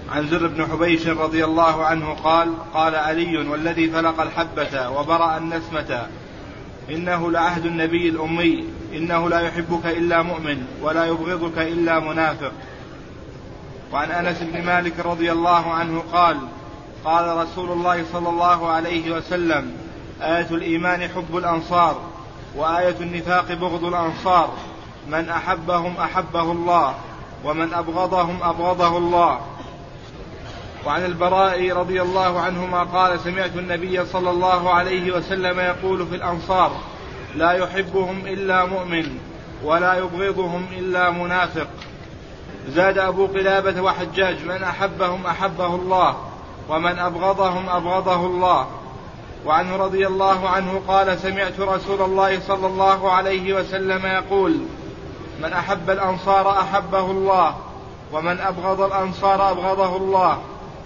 عن زر بن حبيش رضي الله عنه قال قال علي والذي فلق الحبة وبرأ النسمة إنه لعهد النبي الأمي إنه لا يحبك إلا مؤمن ولا يبغضك إلا منافق. وعن أنس بن مالك رضي الله عنه قال قال رسول الله صلى الله عليه وسلم آية الإيمان حب الأنصار وآية النفاق بغض الأنصار من أحبهم أحبه الله ومن أبغضهم أبغضه الله. وعن البراء رضي الله عنهما قال سمعت النبي صلى الله عليه وسلم يقول في الأنصار لا يحبهم إلا مؤمن ولا يبغضهم إلا منافق. زاد أبو قلابة وحجاج من أحبهم أحبه الله ومن أبغضهم أبغضه الله. وعنه رضي الله عنه قال سمعت رسول الله صلى الله عليه وسلم يقول من أحب الأنصار أحبه الله ومن أبغض الأنصار أبغضه الله.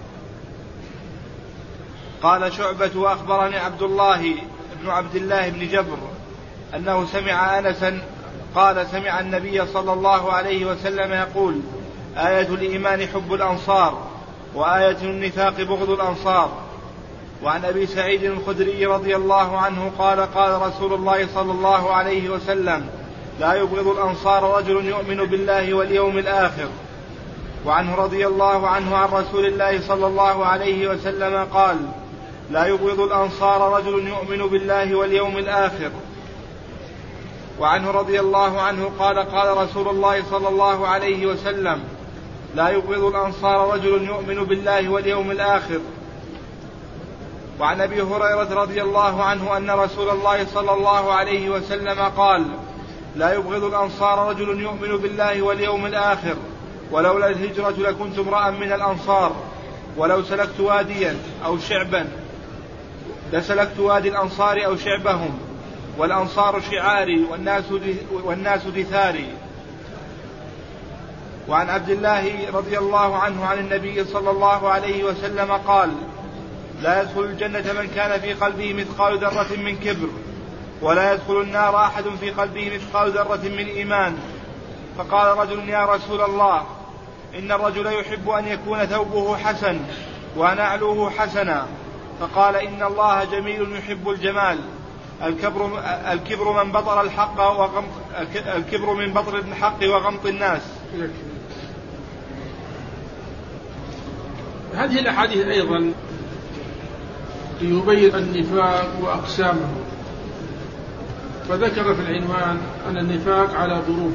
قال شعبة وأخبرني عبد الله بن عبد الله بن جبر أنه سمع أنسا قال سمع النبي صلى الله عليه وسلم يقول آية الإيمان حب الأنصار وآية النفاق بغض الأنصار. وعن أبي سعيد الخدري رضي الله عنه قال قال رسول الله صلى الله عليه وسلم لا يبغض الأنصار رجل يؤمن بالله واليوم الآخر. وعنه رضي الله عنه عن رسول الله صلى الله عليه وسلم قال لا يبغض الأنصار رجل يؤمن بالله واليوم الآخر. وعنه رضي الله عنه قال قال رسول الله صلى الله عليه وسلم لا يبغض الأنصار رجل يؤمن بالله واليوم الآخر. وعن أبي هريرة رضي الله عنه أن رسول الله صلى الله عليه وسلم قال لا يبغض الأنصار رجل يؤمن بالله واليوم الآخر ولولا الهجرة لكنت امرأ من الأنصار ولو سلكت واديا أو شعبا لسلكت وادي الأنصار أو شعبهم والأنصار شعاري والناس دثاري. وعن عبد الله رضي الله عنه عن النبي صلى الله عليه وسلم قال لا يدخل الجنة من كان في قلبه مثقال ذرة من كبر ولا يدخل النار أحد في قلبه مثقال ذرة من إيمان. فقال رجل يا رسول الله إن الرجل يحب أن يكون ثوبه حسن ونعله حسنا. فقال إن الله جميل يحب الجمال الكبر من بطر الحق الكبر من بطر الحق وغمط الناس. هذه الأحاديث أيضا يبين النفاق وأقسامه. فذكر في العنوان أن النفاق على ظروف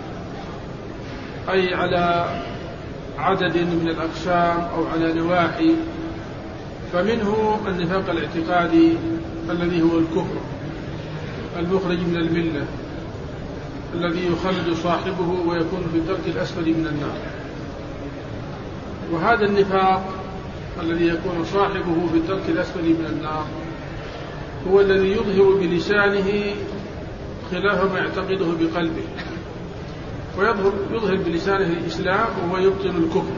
أي على عدد من الأقسام أو على نواحي. فمنه النفاق الاعتقادي الذي هو الكفر المخرج من الملة الذي يخلد صاحبه ويكون في الدرك الأسفل من النار. وهذا النفاق الذي يكون صاحبه في الدرك الأسفل من النار هو الذي يظهر بلسانه خلاف ما يعتقده بقلبه ويظهر بلسانه الإسلام وهو يبطن الكفر.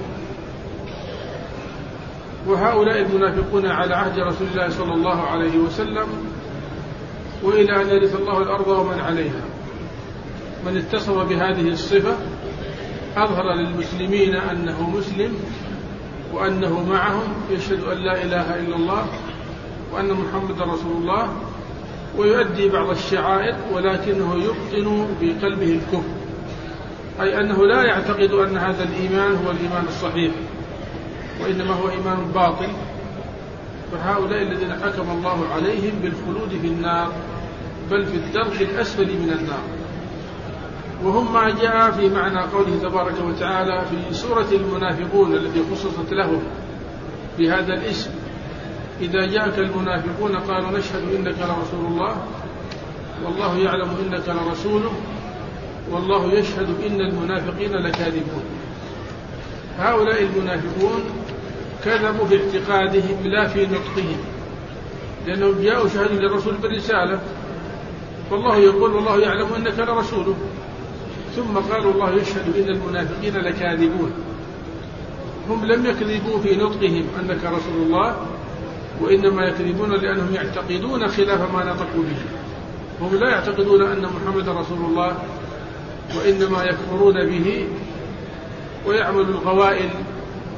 وهؤلاء المنافقون على عهد رسول الله صلى الله عليه وسلم وإلى أن يرث الله الأرض ومن عليها. من اتصف بهذه الصفة أظهر للمسلمين أنه مسلم وأنه معهم يشهد أن لا إله إلا الله وأن محمد رسول الله ويؤدي بعض الشعائر ولكنه يبطن في قلبه الكفر أي أنه لا يعتقد أن هذا الإيمان هو الإيمان الصحيح وإنما هو إيمان باطل. فهؤلاء الذين حكم الله عليهم بالخلود في النار بل في الدرك الأسفل من النار. وهم ما جاء في معنى قوله تبارك وتعالى في سورة المنافقون التي خصصت لهم بهذا الاسم إذا جاءك المنافقون قالوا نشهد إنك لرسول الله والله يعلم إنك لرسوله والله يشهد إن المنافقين لكاذبون. هؤلاء المنافقون كذبوا في اعتقادهم لا في نطقهم لأنهم جاءوا شهدوا للرسول بالرسالة والله يقول والله يعلم إنك لرسوله ثم قالوا الله يشهد إن المنافقين لكاذبون. هم لم يكذبوا في نطقهم أنك رسول الله وإنما يكذبون لأنهم يعتقدون خلاف ما نطقوا به. هم لا يعتقدون أن محمد رسول الله وإنما يكفرون به ويعمل الغوائل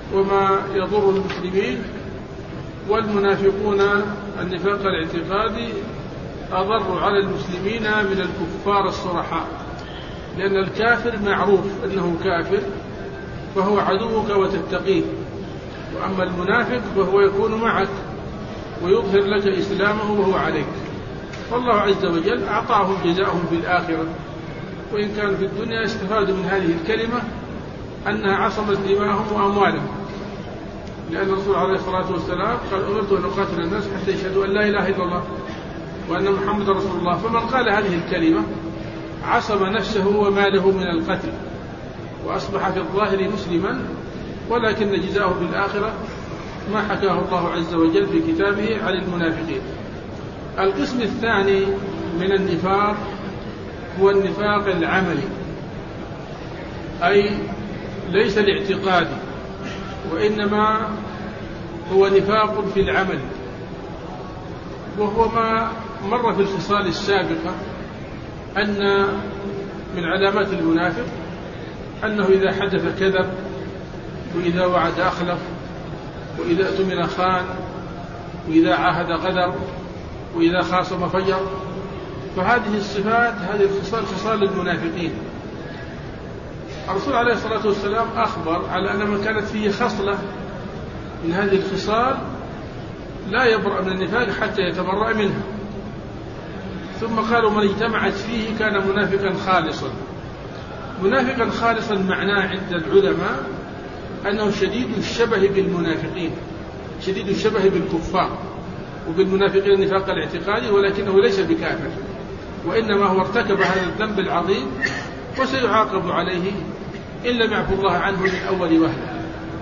وما يضر المسلمين، والمنافقون النفاق الاعتقادي أضر على المسلمين من الكفار الصرحاء، لأن الكافر معروف أنه كافر فهو عدوك وتتقيه، وأما المنافق فهو يكون معك ويظهر لك إسلامه وهو عليك. فالله عز وجل أعطاهم جزاءهم في الآخرة، وإن كان في الدنيا استفادوا من هذه الكلمة أنها عصمت دماءهم وأموالهم، لأن الرسول عليه الصلاة والسلام قال أمرت أن أقاتل الناس حتى يشهدوا أن لا إله إلا الله وأن محمد رسول الله، فمن قال هذه الكلمة عصم نفسه وماله من القتل وأصبح في الظاهر مسلما، ولكن جزاؤه في الآخرة ما حكاه الله عز وجل في كتابه عن المنافقين. القسم الثاني من النفاق هو النفاق العملي، أي ليس الاعتقادي، وإنما هو نفاق في العمل، وهو ما مر في الخصال السابقة أن من علامات المنافق أنه إذا حدث كذب، وإذا وعد أخلف، وإذا اؤتمن خان، وإذا عاهد غدر، وإذا خاصم فجر. فهذه الصفات، هذه الخصال خصال المنافقين. الرسول عليه الصلاة والسلام أخبر على أن من كانت فيه خصلة من هذه الخصال لا يبرأ من النفاق حتى يتبرأ منها، ثم قالوا من اجتمعت فيه كان منافقا خالصا. منافقا خالصا معناه عند العلماء أنه شديد الشبه بالمنافقين، شديد الشبه بالكفار وبالمنافقين النفاق الاعتقادي، ولكنه ليس بكافر، وإنما هو ارتكب هذا الذنب العظيم وسيعاقب عليه إن لم يعفو الله عنه من أول وهلة.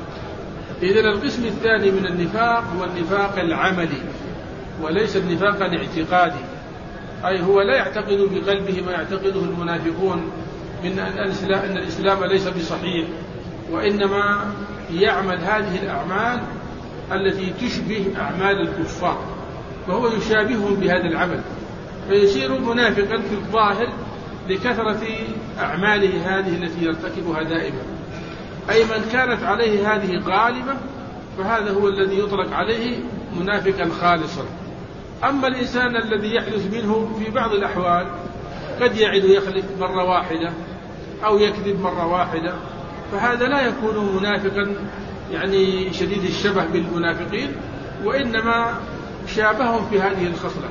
إذن القسم الثاني من النفاق هو النفاق العملي، وليس النفاق الاعتقادي، أي هو لا يعتقد بقلبه ما يعتقده المنافقون من أن الإسلام ليس بصحيح، وإنما يعمل هذه الأعمال التي تشبه أعمال الكفار، فهو يشابههم بهذا العمل، فيصير منافقا في الظاهر لكثرة أعماله هذه التي يرتكبها دائما. أي من كانت عليه هذه غالبة فهذا هو الذي يطلق عليه منافقا خالصا. أما الإنسان الذي يحدث منه في بعض الأحوال قد يعد يخلف مرة واحدة أو يكذب مرة واحدة، فهذا لا يكون منافقا يعني شديد الشبه بالمنافقين، وإنما شابههم في هذه الخصلة.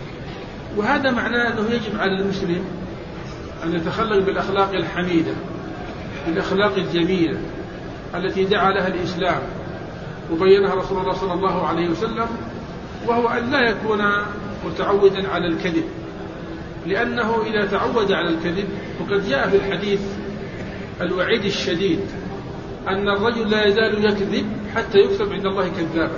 وهذا معناه أنه يجب على المسلم أن يتخلق بالأخلاق الحميدة، بالأخلاق الجميلة التي دعا لها الإسلام وبينها رسول الله صلى الله عليه وسلم، وهو أن لا يكون متعودا على الكذب، لأنه إذا تعود على الكذب فقد جاء في الحديث الوعيد الشديد أن الرجل لا يزال يكذب حتى يكتب عند الله كذابا.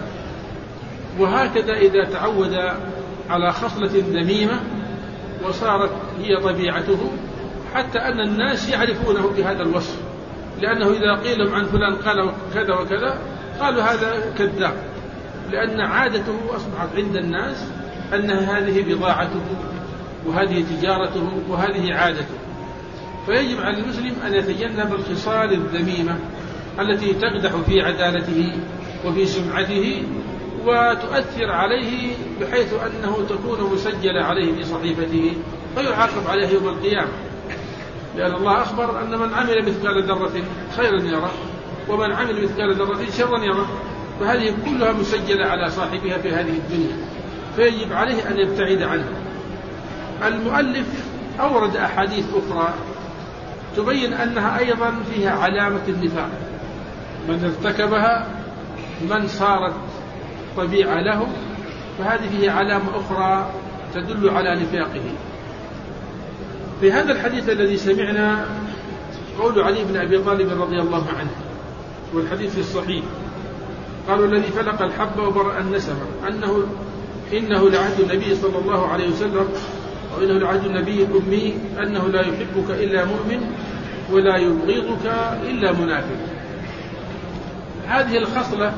وهكذا إذا تعود على خصلة ذميمة وصارت هي طبيعته، حتى أن الناس يعرفونه بهذا الوصف، لأنه إذا قيل لهم عن فلان قال كذا وكذا قالوا هذا كذاب، لأن عادته أصبحت عند الناس أن هذه بضاعته وهذه تجارته وهذه عادته. فيجب على المسلم أن يتجنب الخصال الذميمة التي تقدح في عدالته وفي سمعته وتؤثر عليه بحيث أنه تكون مسجلة عليه في صحيفته فيعاقب عليه يوم القيامة، لأن الله أخبر أن من عمل مثقال ذرة خيرا يره ومن عمل مثقال ذرة شرا يره، فهذه كلها مسجلة على صاحبها في هذه الدنيا، فيجب عليه أن يبتعد عنها. المؤلف أورد أحاديث أخرى تبين أنها أيضا فيها علامة النفاق، من ارتكبها من صارت طبيعة له فهذه هي علامة أخرى تدل على نفاقه. في هذا الحديث الذي سمعنا قول علي بن أبي طالب رضي الله عنه، والحديث في الصحيح، قالوا الذي فلق الحب وبرأ النسمة إنه لعهد النبي صلى الله عليه وسلم، وإنه لعهد النبي الأمي أنه لا يحبك إلا مؤمن ولا يبغضك إلا منافق. هذه الخصلة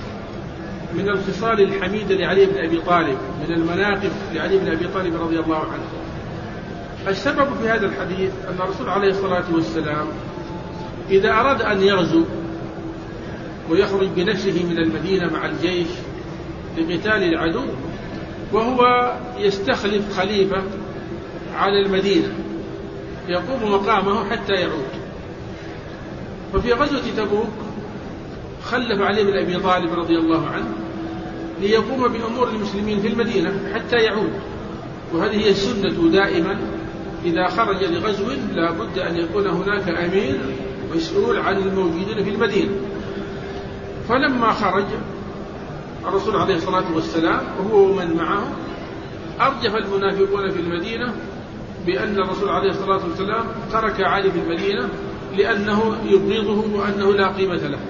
من الخصال الحميدة لعلي بن أبي طالب، من المناقب لعلي بن أبي طالب رضي الله عنه. السبب في هذا الحديث أن الرسول عليه الصلاة والسلام إذا أراد أن يغزو ويخرج بنفسه من المدينة مع الجيش لقتال العدو، وهو يستخلف خليفة على المدينة يقوم مقامه حتى يعود. ففي غزوة تبوك خلف علي بن أبي طالب رضي الله عنه ليقوم بأمور المسلمين في المدينة حتى يعود، وهذه هي السنة دائما، إذا خرج لغزو لا بد أن يكون هناك أمير مسؤول عن الموجودين في المدينة. فلما خرج الرسول عليه الصلاة والسلام وهو ومن معه أرجف المنافقون في المدينة بأن الرسول عليه الصلاة والسلام ترك علي في المدينة لأنه يبغضه وأنه لا قيمة له.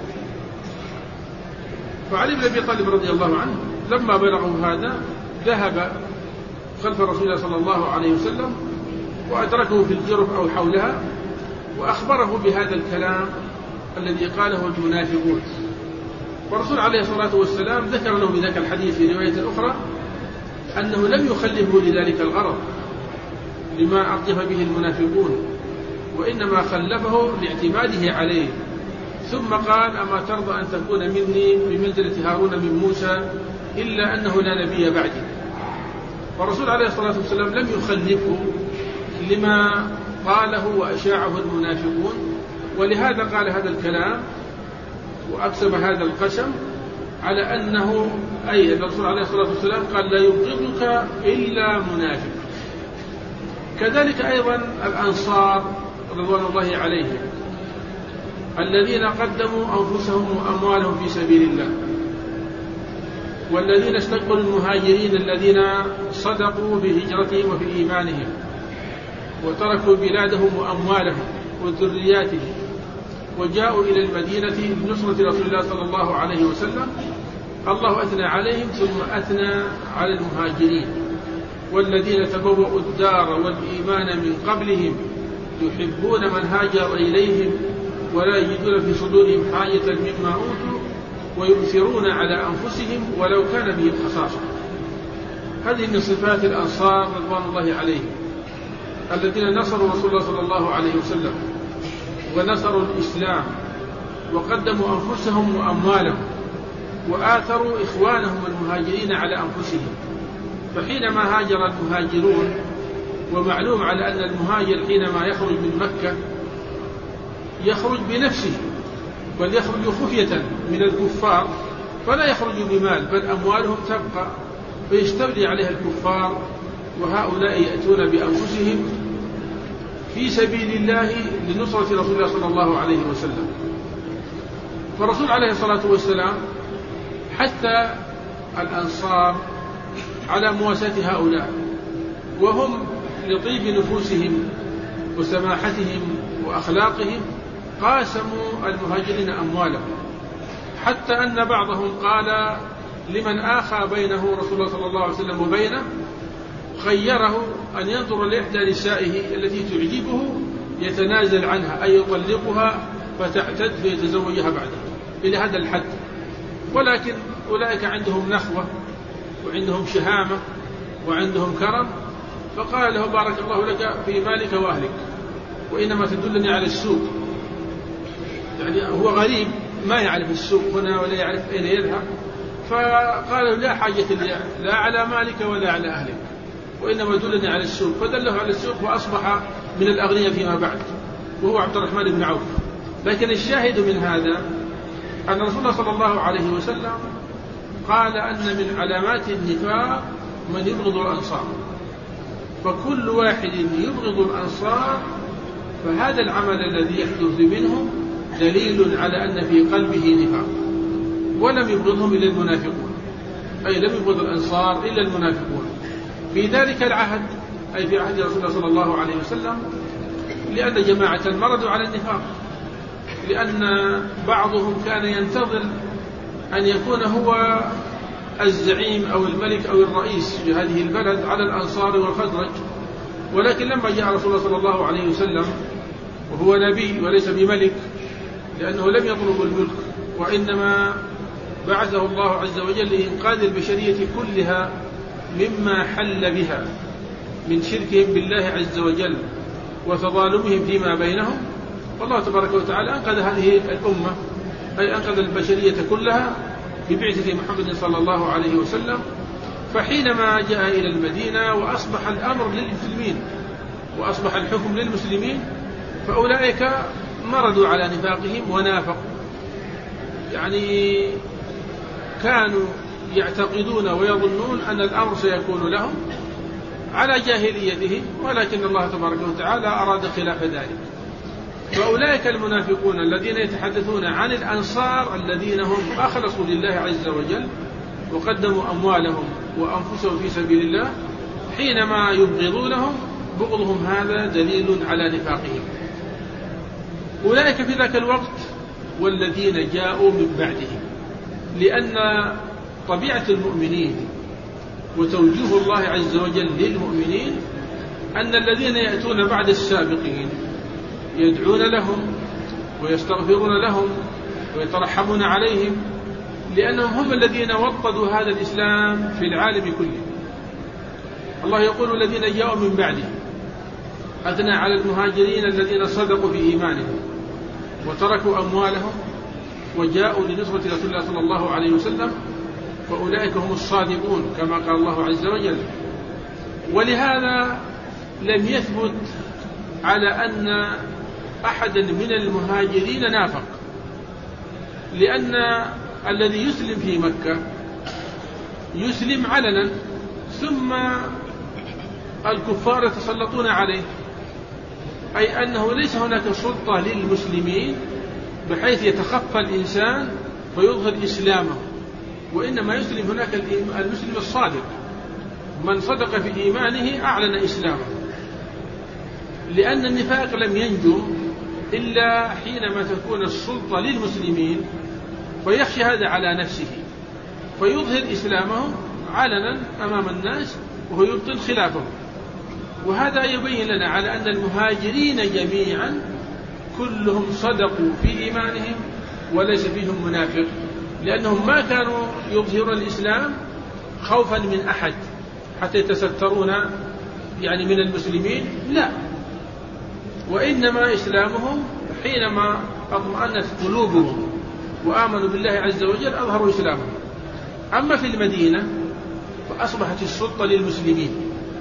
فعلي بن أبي طالب رضي الله عنه لما بلغه هذا ذهب خلف رسول الله صلى الله عليه وسلم وأدركه في الجرف أو حولها وأخبره بهذا الكلام الذي قاله المنافقون. والرسول عليه الصلاة والسلام ذكر له بذلك الحديث في رواية أخرى أنه لم يخلفه لذلك الغرض لما أرجف به المنافقون، وإنما خلفه لاعتماده عليه. ثم قال: أما ترضى أن تكون مني بمنزلة هارون من موسى إلا أنه لا نبي بعدي. والرسول عليه الصلاة والسلام لم يخلفه لما قاله وأشاعه المنافقون، ولهذا قال هذا الكلام وأقسم هذا القسم على أنه أي الرسول عليه الصلاة والسلام قال: لا يبغضك إلا منافق. كذلك أيضا الأنصار رضوان الله عليهم الذين قدموا أنفسهم وأموالهم في سبيل الله، والذين استقبلوا المهاجرين الذين صدقوا بهجرتهم وفي إيمانهم وتركوا بلادهم وأموالهم وذرياتهم وجاءوا إلى المدينة بنصرة رسول الله صلى الله عليه وسلم. الله أثنى عليهم ثم أثنى على المهاجرين والذين تبوأوا الدار والإيمان من قبلهم يحبون من هاجر إليهم ولا يجدون في صدورهم حاجة مما أوتوا ويؤثرون على أنفسهم ولو كان بهم خصاصة. هذه من صفات الأنصار رضوان الله عليهم الذين نصروا رسول الله صلى الله عليه وسلم ونصروا الإسلام وقدموا أنفسهم وأموالهم وآثروا إخوانهم المهاجرين على أنفسهم. فحينما هاجر المهاجرون، ومعلوم على أن المهاجر حينما يخرج من مكة يخرج بنفسه بل يخرج خفية من الكفار، فلا يخرج بمال بل أموالهم تبقى فيستولي عليها الكفار، وهؤلاء يأتون بأنفسهم في سبيل الله لنصرة رسول الله صلى الله عليه وسلم. فالرسول عليه الصلاة والسلام حتى الأنصار على مواساة هؤلاء، وهم لطيب نفوسهم وسماحتهم وأخلاقهم قاسموا المهاجرين أموالهم، حتى أن بعضهم قال لمن آخى بينه رسول الله صلى الله عليه وسلم وبينه خيره أن ينظر لإحدى نسائه التي تعجبه يتنازل عنها أي يطلقها فتعتد فيتزوجها بعدها إلى هذا الحد. ولكن أولئك عندهم نخوة وعندهم شهامة وعندهم كرم، فقال له: بارك الله لك في مالك وأهلك، وإنما تدلني على السوق. يعني هو غريب ما يعرف السوق هنا ولا يعرف أين يذهب، فقال له: لا حاجة لي لا على مالك ولا على أهلك، وإنما دلني على السوق. فدله على السوق وأصبح من الأغنياء فيما بعد، وهو عبد الرحمن بن عوف. لكن الشاهد من هذا أن رسول الله صلى الله عليه وسلم قال أن من علامات النفاق من يبغض الأنصار، فكل واحد يبغض الأنصار فهذا العمل الذي يحدث منهم دليل على أن في قلبه نفاق. ولم يبغضهم إلا المنافقون، أي لم يبغض الأنصار إلا المنافقون في ذلك العهد، أي في عهد رسول الله صلى الله عليه وسلم، لأن جماعة مرضوا على النفاق، لأن بعضهم كان ينتظر أن يكون هو الزعيم أو الملك أو الرئيس في هذه البلد على الأنصار والخزرج. ولكن لما جاء رسول الله صلى الله عليه وسلم وهو نبي وليس بملك، لأنه لم يطلب الملك وإنما بعثه الله عز وجل لإنقاذ البشرية كلها مما حل بها من شركهم بالله عز وجل وتظالمهم فيما بينهم، والله تبارك وتعالى أنقذ هذه الأمة أي أنقذ البشرية كلها ببعثة محمد صلى الله عليه وسلم. فحينما جاء إلى المدينة وأصبح الأمر للمسلمين وأصبح الحكم للمسلمين، فأولئك مردوا على نفاقهم ونافقوا، يعني كانوا يعتقدون ويظنون أن الأمر سيكون لهم على جاهليتهم، ولكن الله تبارك وتعالى أراد خلاف ذلك. فأولئك المنافقون الذين يتحدثون عن الأنصار الذين هم أخلصوا لله عز وجل وقدموا أموالهم وأنفسهم في سبيل الله، حينما يبغضونهم بغضهم هذا دليل على نفاقهم. أولئك في ذاك الوقت والذين جاءوا من بعدهم، لأن طبيعة المؤمنين وتوجيه الله عز وجل للمؤمنين أن الذين يأتون بعد السابقين يدعون لهم ويستغفرون لهم ويترحمون عليهم، لأنهم هم الذين وطدوا هذا الإسلام في العالم كله. الله يقول الذين جاءوا من بعدهم أثنى على المهاجرين الذين صدقوا في إيمانهم وتركوا أموالهم وجاءوا لنصرة رسول الله صلى الله عليه وسلم، فأولئك هم الصادقون كما قال الله عز وجل. ولهذا لم يثبت على أن أحدا من المهاجرين نافق، لأن الذي يسلم في مكة يسلم علنا، ثم الكفار يتسلطون عليه، أي أنه ليس هناك سلطة للمسلمين بحيث يتخفى الإنسان فيظهر إسلامه، وإنما يسلم هناك المسلم الصادق من صدق في إيمانه أعلن إسلامه، لأن النفاق لم ينجم إلا حينما تكون السلطة للمسلمين فيخشى هذا على نفسه فيظهر إسلامه علنا أمام الناس وهو يبطل خلافه. وهذا يبين لنا على أن المهاجرين جميعا كلهم صدقوا في إيمانهم وليس فيهم منافق، لأنهم ما كانوا يظهرون الإسلام خوفا من أحد حتى يتسترون يعني من المسلمين، لا، وإنما إسلامهم حينما اطمأنت قلوبهم وآمنوا بالله عز وجل أظهروا إسلامهم. أما في المدينة فأصبحت السلطة للمسلمين،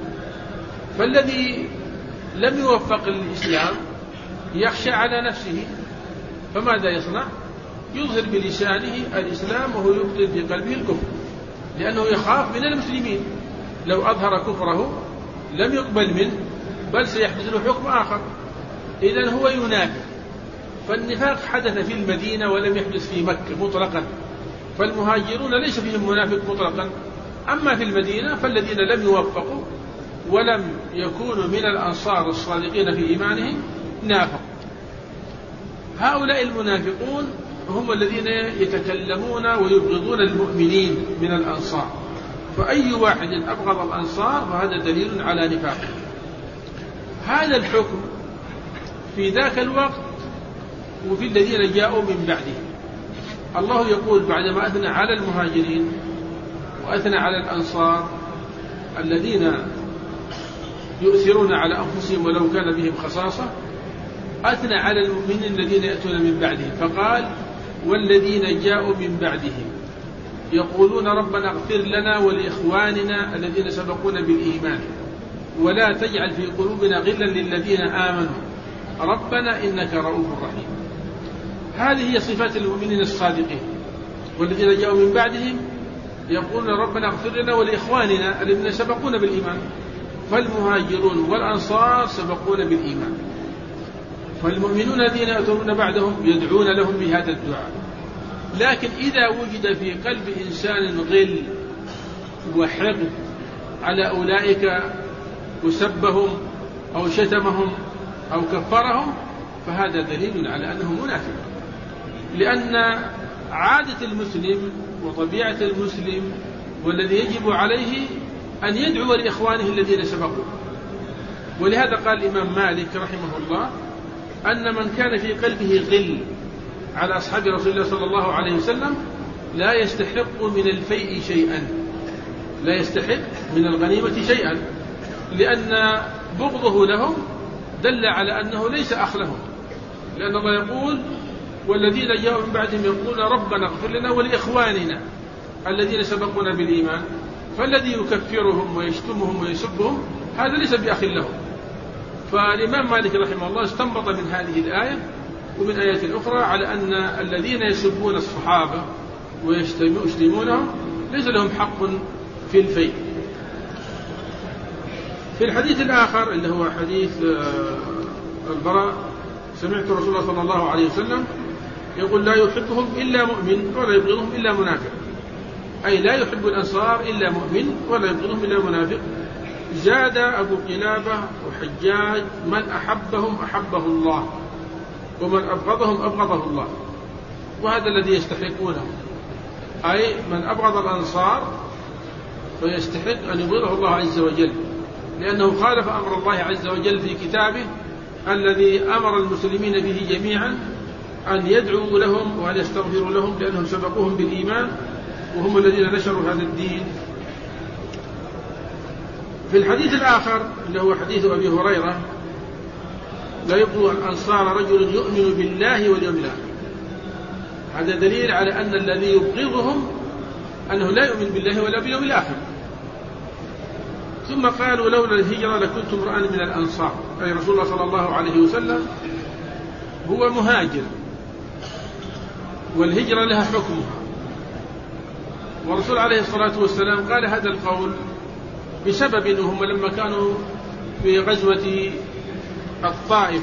فالذي لم يوفق للإسلام يخشى على نفسه، فماذا يصنع؟ يظهر بلسانه الإسلام وهو يبطل في قلبه الكفر، لأنه يخاف من المسلمين، لو أظهر كفره لم يقبل منه بل سيحدث له حكم آخر، إذن هو ينافق. فالنفاق حدث في المدينة ولم يحدث في مكة مطلقا، فالمهاجرون ليس فيهم منافق مطلقا. أما في المدينة فالذين لم يوفقوا ولم يكونوا من الأنصار الصادقين في إيمانهم نافق. هؤلاء المنافقون هم الذين يتكلمون ويبغضون المؤمنين من الأنصار، فأي واحد أبغض الأنصار فهذا دليل على نفاقه. هذا الحكم في ذاك الوقت وفي الذين جاءوا من بعده. الله يقول بعدما أثنى على المهاجرين وأثنى على الأنصار الذين يؤثرون على أنفسهم ولو كان بهم خصاصة، أثنى على المؤمنين الذين يأتون من بعدهم فقال والذين جاءوا من بعدهم يقولون ربنا اغفر لنا ولإخواننا الذين سبقونا بالإيمان ولا تجعل في قلوبنا غلا للذين آمنوا ربنا إنك رؤوف رحيم. هذه هي صفات المؤمنين الصادقين. والذين جاءوا من بعدهم يقولون ربنا اغفر لنا ولإخواننا الذين سبقونا بالإيمان، فالمهاجرون والأنصار سبقونا بالإيمان، فالمؤمنون الذين يأتون بعدهم يدعون لهم بهذا الدعاء. لكن إذا وجد في قلب إنسان غل وحقد على أولئك وسبهم أو شتمهم أو كفرهم فهذا دليل على أنه منافق، لأن عادة المسلم وطبيعة المسلم والذي يجب عليه أن يدعو لإخوانه الذين سبقوا. ولهذا قال الإمام مالك رحمه الله أن من كان في قلبه غل على أصحاب رسول الله صلى الله عليه وسلم لا يستحق من الفيء شيئا، لا يستحق من الغنيمة شيئا، لأن بغضه لهم دل على أنه ليس أخ لهم، لأن الله يقول والذين جاءوا من بعدهم يقولون ربنا اغفر لنا ولإخواننا الذين سبقونا بالإيمان. فالذي يكفرهم ويشتمهم ويسبهم هذا ليس بأخ لهم. فالإمام مالك رحمه الله استنبط من هذه الآية ومن آيات أخرى على أن الذين يسبون الصحابة ويشتمونهم ليس لهم حق في الفيء. في الحديث الآخر اللي هو حديث البراء سمعت رسول الله صلى الله عليه وسلم يقول لا يحبهم إلا مؤمن ولا يبغضهم إلا منافق، أي لا يحب الأنصار إلا مؤمن ولا يبغضهم إلا منافق. زاد أبو قلابة وحجاج من أحبهم أحبه الله ومن أبغضهم أبغضه الله، وهذا الذي يستحقونه، أي من أبغض الأنصار فيستحق أن يبغضه الله عز وجل، لأنه خالف أمر الله عز وجل في كتابه الذي أمر المسلمين به جميعا أن يدعوا لهم وأن يستغفروا لهم لأنهم سبقوهم بالإيمان وهم الذين نشروا هذا الدين. في الحديث الآخر اللي هو حديث أبي هريرة لا يبغض الأنصار رجل يؤمن بالله واليوم الآخر، هذا دليل على أن الذي يبغضهم أنه لا يؤمن بالله ولا باليوم الآخر. ثم قالوا لولا الهجرة لكنت امرأ من الأنصار، أي رسول الله صلى الله عليه وسلم هو مهاجر والهجرة لها حكمها، والرسول عليه الصلاة والسلام قال هذا القول بسبب أنهم لما كانوا في غزوة الطائف،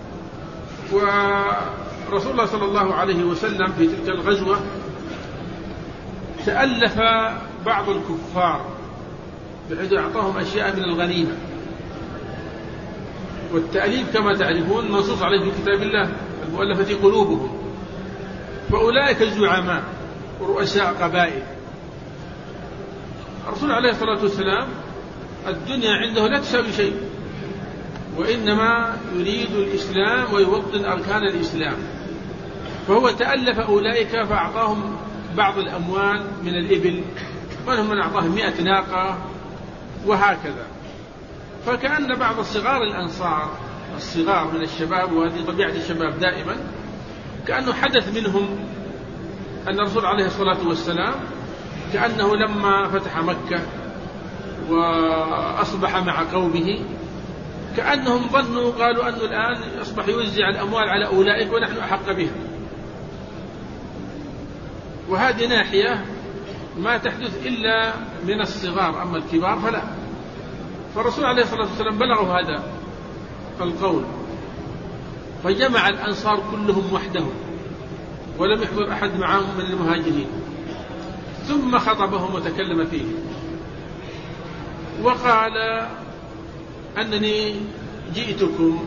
ورسول الله صلى الله عليه وسلم في تلك الغزوة تألف بعض الكفار بحيث أعطاهم أشياء من الغنيمة، والتأليف كما تعرفون منصوص عليه في كتاب الله المؤلفة قلوبهم، فأولئك الزعماء ورؤساء قبائل. الرسول عليه الصلاة والسلام الدنيا عنده لا تساوي شيء، وإنما يريد الإسلام ويوطن أركان الإسلام، فهو تألف أولئك فأعطاهم بعض الأموال من الإبل، منهم من أعطاهم 100 ناقة وهكذا. فكأن بعض الصغار الأنصار الصغار من الشباب، وهذه طبيعة الشباب دائما، كأنه حدث منهم أن الرسول عليه الصلاة والسلام كأنه لما فتح مكة وأصبح مع قومه كأنهم ظنوا قالوا أنه الآن أصبح يوزع الأموال على أولئك ونحن أحق بها، وهذه ناحية ما تحدث إلا من الصغار، أما الكبار فلا. فالرسول عليه الصلاة والسلام بلغوا هذا القول فجمع الأنصار كلهم وحدهم ولم يحضر أحد معهم من المهاجرين، ثم خطبهم وتكلم فيهم وقال أنني جئتكم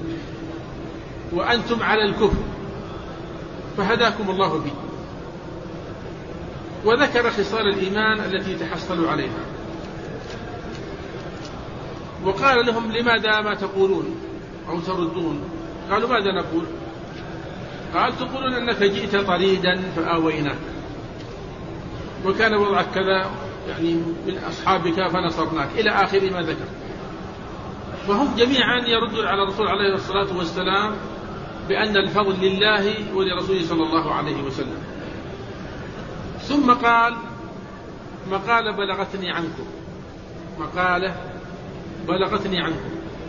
وأنتم على الكفر فهداكم الله بي، وذكر خصال الإيمان التي تحصلوا عليها، وقال لهم لماذا ما تقولون أو تردون؟ قالوا ماذا نقول؟ قال تقولون أنك جئت طريدا فآويناك، وكان وضعك كذا يعني من أصحابك فنصرناك، إلى آخر ما ذكر. فهم جميعا يردون على الرسول عليه الصلاة والسلام بأن الفضل لله ولرسوله صلى الله عليه وسلم. ثم قال مقالة بلغتني عنكم، مقالة بلغتني عنكم.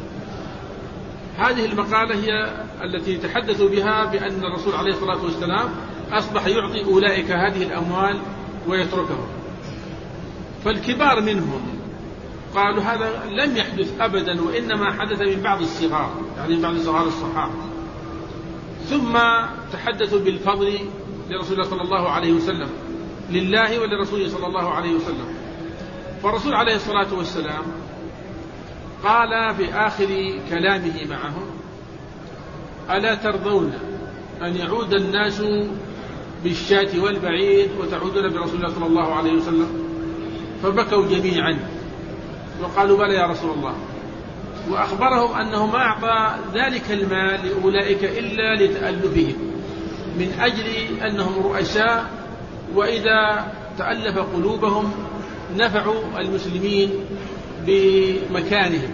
هذه المقالة هي التي تحدثوا بها بأن الرسول عليه الصلاة والسلام أصبح يعطي أولئك هذه الأموال ويتركهم. فالكبار منهم قالوا هذا لم يحدث أبدا، وإنما حدث من بعض الصغار، يعني من بعض صغار الصحابة. ثم تحدثوا بالفضل لرسول الله صلى الله عليه وسلم، لله ولرسوله صلى الله عليه وسلم. فالرسول عليه الصلاة والسلام قال في آخر كلامه معهم ألا ترضون أن يعود الناس بالشاة والبعير وتعودون برسول الله صلى الله عليه وسلم؟ فبكوا جميعا وقالوا بلى يا رسول الله، وأخبرهم أنه ما أعطى ذلك المال لأولئك إلا لتألفهم، من أجل أنهم رؤساء، وإذا تألف قلوبهم نفعوا المسلمين بمكانهم.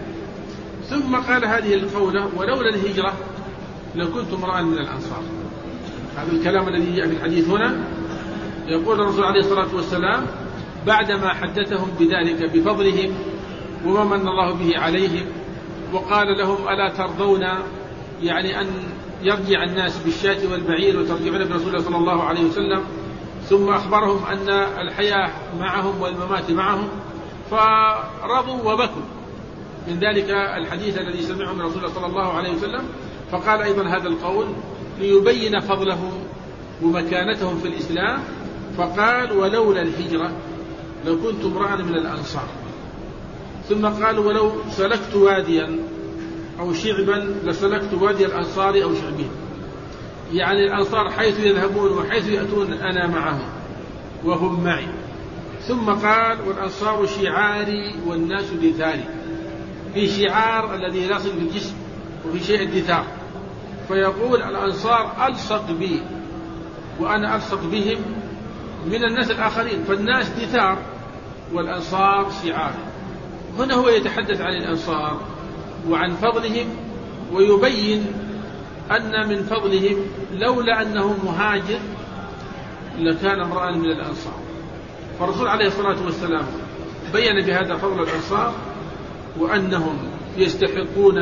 ثم قال هذه القولة ولولا الهجرة لكنت امرأ من الأنصار، هذا الكلام الذي جاء في الحديث هنا. يقول الرسول عليه الصلاة والسلام بعدما حدثهم بذلك بفضلهم وما من الله به عليهم، وقال لهم ألا ترضون يعني أن يرجع الناس بالشاة والبعير وترجعون برسول الله صلى الله عليه وسلم، ثم أخبرهم أن الحياة معهم والممات معهم، فرضوا وبكوا من ذلك الحديث الذي سمعه من رسول الله صلى الله عليه وسلم. فقال أيضا هذا القول ليبين فضلهم ومكانتهم في الإسلام، فقال ولولا الهجرة لو كنت امرأ من الأنصار. ثم قال ولو سلكت واديا أو شعبا لسلكت وادي الأنصار أو شعبهم، يعني الأنصار حيث يذهبون وحيث يأتون أنا معهم وهم معي. ثم قال والأنصار شعاري والناس دثاري، في شعار الذي يصل بالجسم وفي شيء الدثار، فيقول الأنصار ألصق بي وأنا ألصق بهم من الناس الآخرين، فالناس دثار والأنصار شعار. هنا هو يتحدث عن الأنصار وعن فضلهم، ويبين أن من فضلهم لولا أنه مهاجر لكان امرأ من الأنصار. فالرسول عليه الصلاة والسلام بين بهذا فضل الأنصار وأنهم يستحقون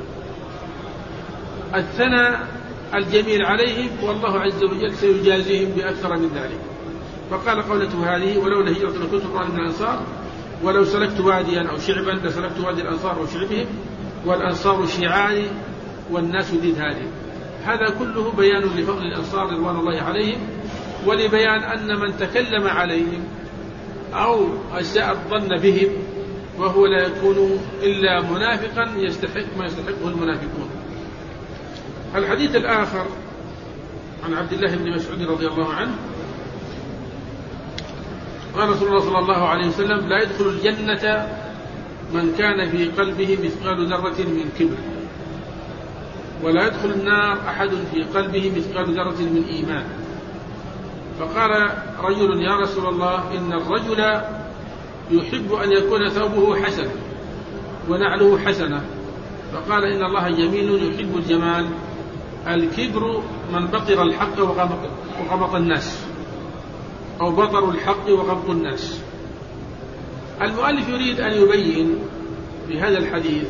الثناء الجميل عليهم، والله عز وجل سيجازيهم بأكثر من ذلك. فقال قولته هذه ولولا هجرة لكنت امرأ من الأنصار، ولو سلكت واديا أو شعبا لسلكت وادي الأنصار وشعبهم، والأنصار شعاري والناس دثاري. هذا كله بيان لفضل الأنصار رضوان الله عليهم، ولبيان أن من تكلم عليهم أو أساء الظن بهم وهو لا يكون إلا منافقا يستحق ما يستحقه المنافقون. الحديث الآخر عن عبد الله بن مسعود رضي الله عنه قال رسول الله صلى الله عليه وسلم لا يدخل الجنة من كان في قلبه مثقال ذرة من كبر، ولا يدخل النار أحد في قلبه مثقال ذرة من إيمان. فقال رجل يا رسول الله إن الرجل يحب أن يكون ثوبه حسن ونعله حسنة. فقال إن الله جميل يحب الجمال. الكبر من بطر الحق وغمط الناس، أو بطر الحق وغمط الناس. المؤلف يريد أن يبين في هذا الحديث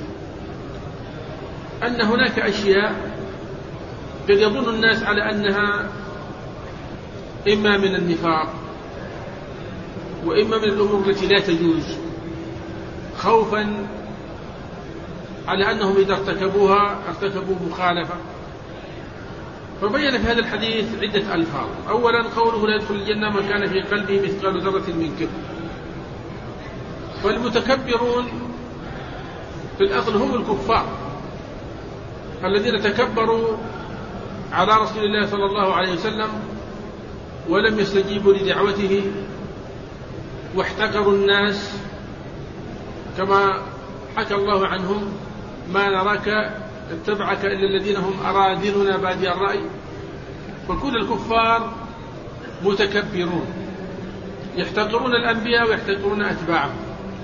أن هناك أشياء قد يظن الناس على أنها إما من النفاق وإما من الأمور التي لا تجوز، خوفا على أنهم إذا ارتكبوها ارتكبوا مخالفة. فبين في هذا الحديث عدة ألفاظ. أولا قوله لا يدخل الجنة من كان في قلبه مثقال ذرة من كبر. فالمتكبرون في الأصل هم الكفار الذين تكبروا على رسول الله صلى الله عليه وسلم ولم يستجيبوا لدعوته واحتقروا الناس، كما حكى الله عنهم ما نراك اتبعك إلا الذين هم أراذلنا بادي الرأي. فكل الكفار متكبرون يحتقرون الأنبياء ويحتقرون أتباعهم،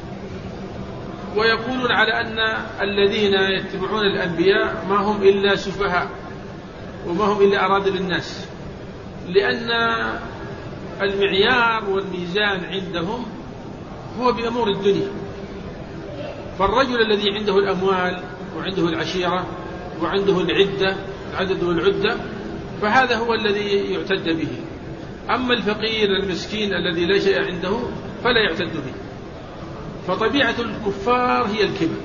ويقولون على أن الذين يتبعون الأنبياء ما هم إلا سفهاء وما هم إلا أراذل الناس، لأن المعيار والميزان عندهم هو بأمور الدنيا. فالرجل الذي عنده الأموال وعنده العشيرة وعنده العدد والعدة فهذا هو الذي يعتد به. أما الفقير المسكين الذي لا شيء عنده فلا يعتد به. فطبيعة الكفار هي الكبر.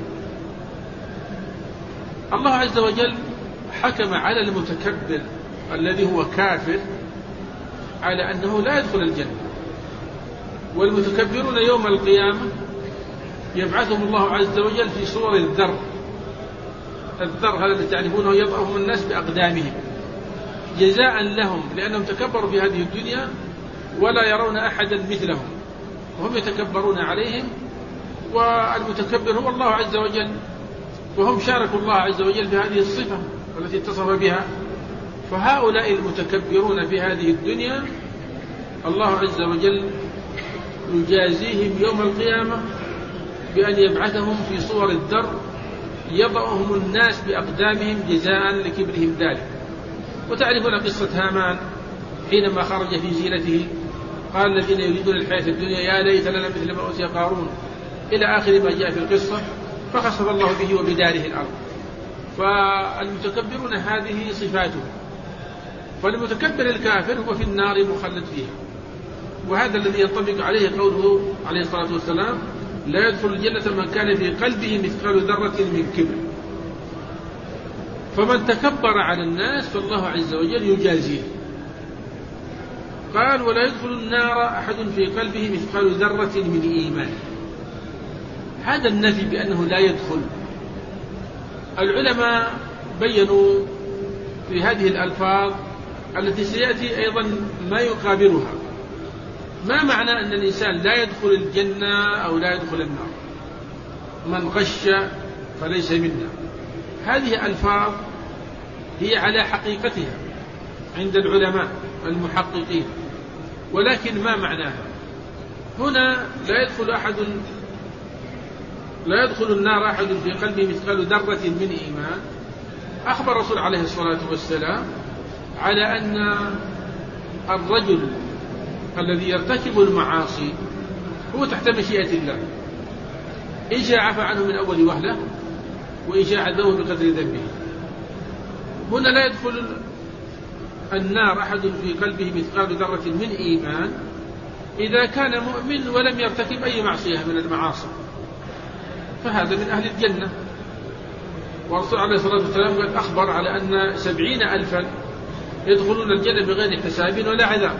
الله عز وجل حكم على المتكبر الذي هو كافر على أنه لا يدخل الجنة. والمتكبرون يوم القيامة يبعثهم الله عز وجل في صور الذر. الذر هذا الذي تعرفونه يضعهم الناس بأقدامهم جزاء لهم لأنهم تكبروا في هذه الدنيا ولا يرون أحدا مثلهم وهم يتكبرون عليهم. والمتكبر هو الله عز وجل، وهم شاركوا الله عز وجل في هذه الصفة التي اتصف بها. فهؤلاء المتكبرون في هذه الدنيا الله عز وجل يجازيهم يوم القيامة بأن يبعثهم في صور الذر يضعهم الناس بأقدامهم جزاء لكبرهم ذلك. وتعرفون قصة هامان حينما خرج في زينته قال الذين يريدون الحياة الدنيا يا ليت لنا مثل ما أوتي قارون إلى آخر ما جاء في القصة، فخسف الله به وبداره الأرض. فالمتكبرون هذه صفاته، فالمتكبر الكافر هو في النار مخلد فيها، وهذا الذي ينطبق عليه قوله عليه الصلاة والسلام لا يدخل الجنة من كان في قلبه مثقال ذرة من كبر. فمن تكبر على الناس فالله عز وجل يجازيه. قال ولا يدخل النار أحد في قلبه مثقال ذرة من إيمان. هذا النفي بأنه لا يدخل، العلماء بيّنوا في هذه الألفاظ التي سيأتي أيضا ما يقابلها. ما معنى أن الإنسان لا يدخل الجنة أو لا يدخل النار؟ من غش فليس منا. هذه ألفاظ هي على حقيقتها عند العلماء المحققين، ولكن ما معناها؟ هنا لا يدخل النار أحد في قلبه مثقال ذرة من إيمان. أخبر الرسول عليه الصلاة والسلام على أن الرجل الذي يرتكب المعاصي هو تحت مشيئة الله، إن شاء عفى عنه من أول وهلة وإن شاء عذبه بقدر ذنبه. هنا لا يدخل النار أحد في قلبه مثقال ذرة من إيمان إذا كان مؤمن ولم يرتكب أي معصية من المعاصي، فهذا من أهل الجنة. والرسول عليه الصلاة والسلام قد أخبر على أن 70,000 يدخلون الجنة بغير حساب ولا عذاب.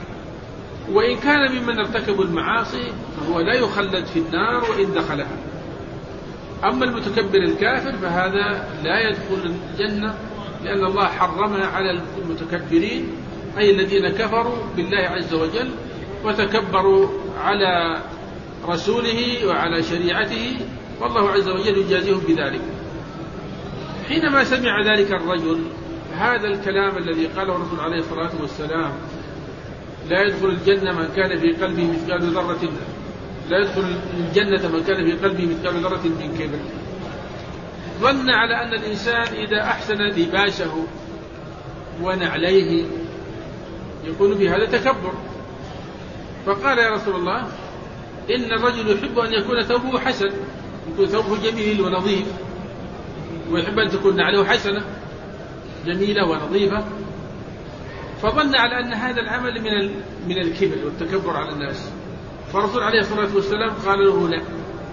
وإن كان ممن ارتكبوا المعاصي فهو لا يخلد في النار وإن دخلها. أما المتكبر الكافر فهذا لا يدخل الجنة، لأن الله حرمها على المتكبرين، أي الذين كفروا بالله عز وجل وتكبروا على رسوله وعلى شريعته، والله عز وجل يجازيهم بذلك. حينما سمع ذلك الرجل هذا الكلام الذي قاله الرسول عليه الصلاة والسلام لا يدخل الجنة من كان في قلبه مثقال ذرة، لا يدخل الجنة من كان في قلبه مثقال ذرة من كبر، ظن على أن الإنسان إذا أحسن لباسه ونعليه يكون بهذا تكبر. فقال يا رسول الله إن الرجل يحب أن يكون ثوبه حسن، يكون ثوبه جميل ونظيف، ويحب أن تكون نعله حسنة جميلة ونظيفة. فظن على أن هذا العمل من الكبر والتكبر على الناس. فالرسول عليه الصلاة والسلام قال له لا،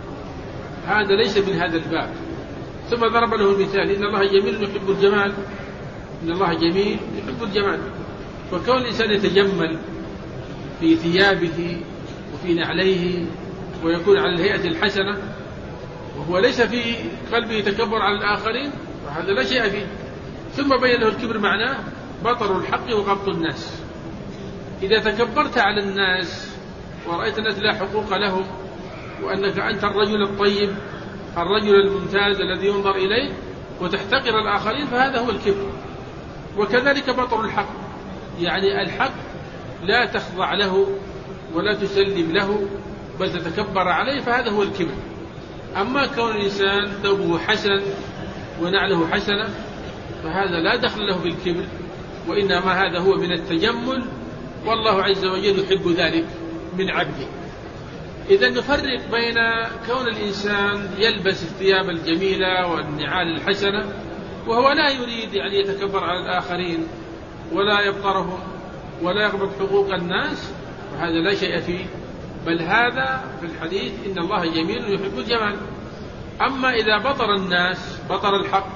هذا ليس من هذا الباب. ثم ضرب له المثال إن الله جميل يحب الجمال، إن الله جميل يحب الجمال. فكون الإنسان يتجمل في ثيابه وفي نعليه ويكون على الهيئة الحسنة وهو ليس في قلبه تكبر على الآخرين فهذا لا شيء فيه. ثم بين له الكبر معناه بطر الحق وغبط الناس. إذا تكبرت على الناس ورأيت الناس لا حقوق لهم وأنك أنت الرجل الطيب الرجل الممتاز الذي ينظر إليه وتحتقر الآخرين فهذا هو الكبر. وكذلك بطر الحق، يعني الحق لا تخضع له ولا تسلم له بل تتكبر عليه، فهذا هو الكبر. أما كون الإنسان ثوبه حسن ونعله حسنة فهذا لا دخل له بالكبر، وإنما هذا هو من التجمل، والله عز وجل يحب ذلك من عبده. إذا نفرق بين كون الإنسان يلبس الثياب الجميلة والنعال الحسنة وهو لا يريد أن يتكبر على الآخرين ولا يبطرهم ولا يغبط حقوق الناس، وهذا لا شيء فيه، بل هذا في الحديث إن الله جميل يحب الجمال. أما إذا بطر الناس بطر الحق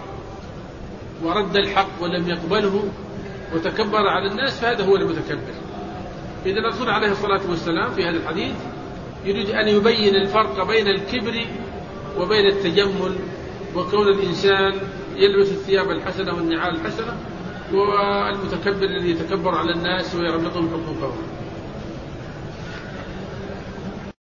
ورد الحق ولم يقبله وتكبر على الناس فهذا هو المتكبر. إذا الرسول عليه الصلاة والسلام في هذا الحديث يريد أن يبين الفرق بين الكبر وبين التجمل، وكون الإنسان يلبس الثياب الحسنة والنعال الحسنة، والمتكبر الذي يتكبر على الناس ويغبطهم حقوقهم.